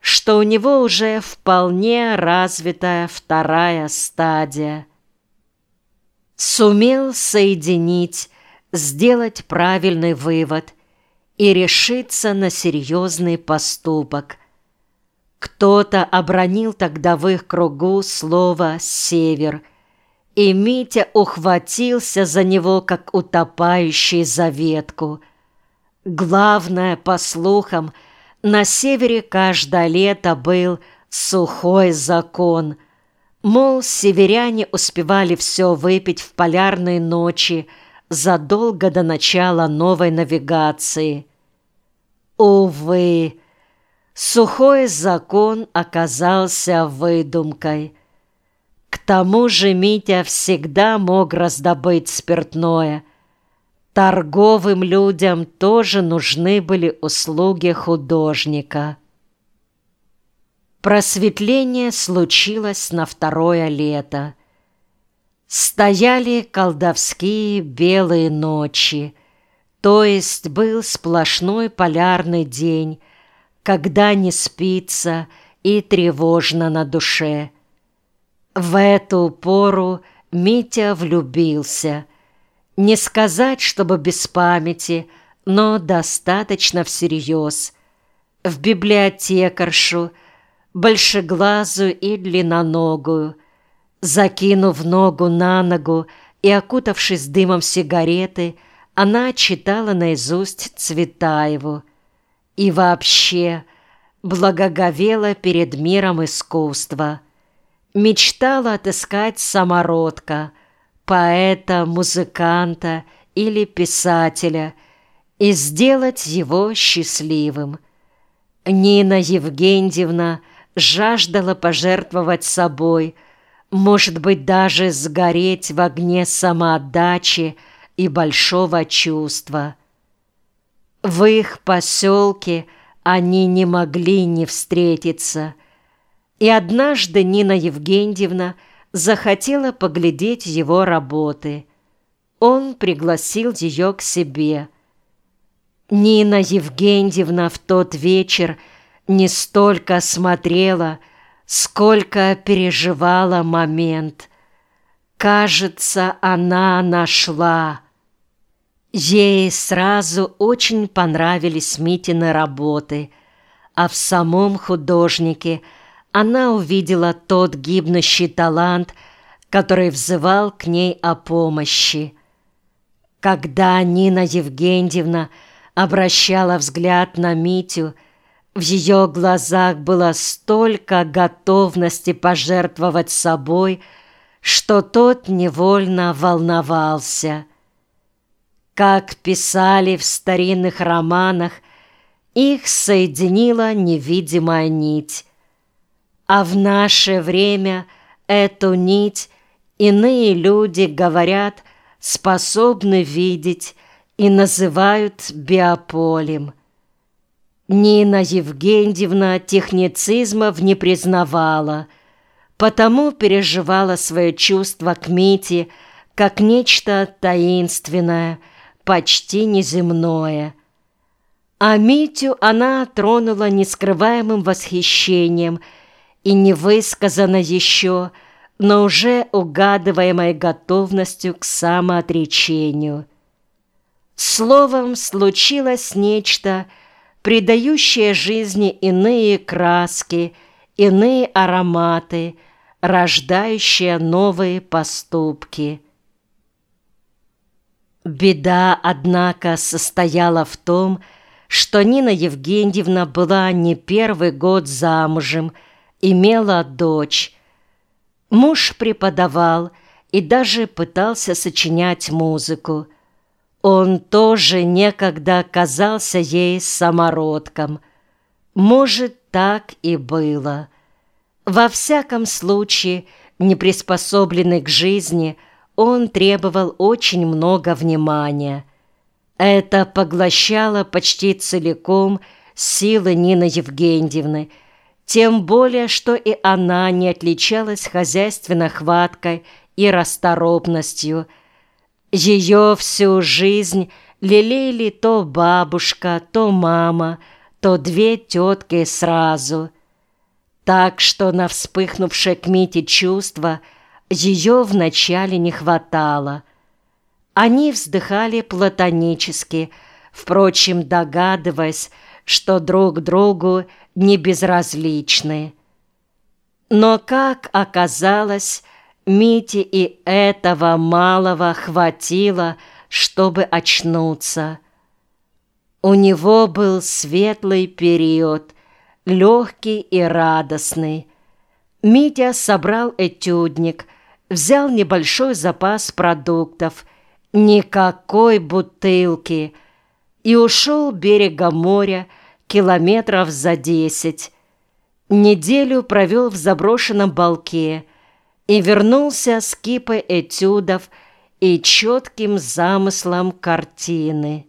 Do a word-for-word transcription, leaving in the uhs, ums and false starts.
что у него уже вполне развитая вторая стадия. Сумел соединить, сделать правильный вывод и решиться на серьезный поступок. Кто-то обронил тогда в их кругу слово «север», и Митя ухватился за него, как утопающий за ветку. Главное, по слухам, на севере каждое лето был сухой закон. Мол, северяне успевали все выпить в полярные ночи задолго до начала новой навигации. Увы, сухой закон оказался выдумкой. К тому же Митя всегда мог раздобыть спиртное. Торговым людям тоже нужны были услуги художника. Просветление случилось на второе лето. Стояли колдовские белые ночи, то есть был сплошной полярный день, когда не спится и тревожно на душе. В эту пору Митя влюбился. Не сказать, чтобы без памяти, но достаточно всерьез. В библиотекаршу, большеглазую и длинноногую. Закинув ногу на ногу и окутавшись дымом сигареты, она читала наизусть Цветаеву. И вообще благоговела перед миром искусства. Мечтала отыскать самородка, поэта, музыканта или писателя и сделать его счастливым. Нина Евгеньевна жаждала пожертвовать собой, может быть, даже сгореть в огне самоотдачи и большого чувства. В их поселке они не могли не встретиться, и однажды Нина Евгеньевна захотела поглядеть его работы. Он пригласил ее к себе. Нина Евгеньевна в тот вечер не столько смотрела, сколько переживала момент. Кажется, она нашла. Ей сразу очень понравились Митины работы, а в самом художнике она увидела тот гибнущий талант, который взывал к ней о помощи. Когда Нина Евгеньевна обращала взгляд на Митю, в ее глазах было столько готовности пожертвовать собой, что тот невольно волновался. Как писали в старинных романах, их соединила невидимая нить. А в наше время эту нить иные люди, говорят, способны видеть и называют биополем. Нина Евгеньевна техницизмов не признавала, потому переживала свое чувство к Мите как нечто таинственное, почти неземное. А Митю она тронула нескрываемым восхищением и невысказанно еще, но уже угадываемой готовностью к самоотречению. Словом, случилось нечто, придающее жизни иные краски, иные ароматы, рождающее новые поступки. Беда, однако, состояла в том, что Нина Евгеньевна была не первый год замужем, имела дочь. Муж преподавал и даже пытался сочинять музыку. Он тоже некогда казался ей самородком. Может, так и было. Во всяком случае, неприспособленный к жизни, он требовал очень много внимания. Это поглощало почти целиком силы Нины Евгеньевны, тем более, что и она не отличалась хозяйственной хваткой и расторопностью. Ее всю жизнь лелеяли то бабушка, то мама, то две тетки сразу. Так что на вспыхнувшее к Мите чувство ее вначале не хватало. Они вздыхали платонически, впрочем, догадываясь, что друг другу не безразличны. Но, как оказалось, Мите и этого малого хватило, чтобы очнуться. У него был светлый период, легкий и радостный. Митя собрал этюдник, взял небольшой запас продуктов, никакой бутылки, и ушел берегом моря километров за десять. Неделю провел в заброшенном балке и вернулся с кипой этюдов и четким замыслом картины.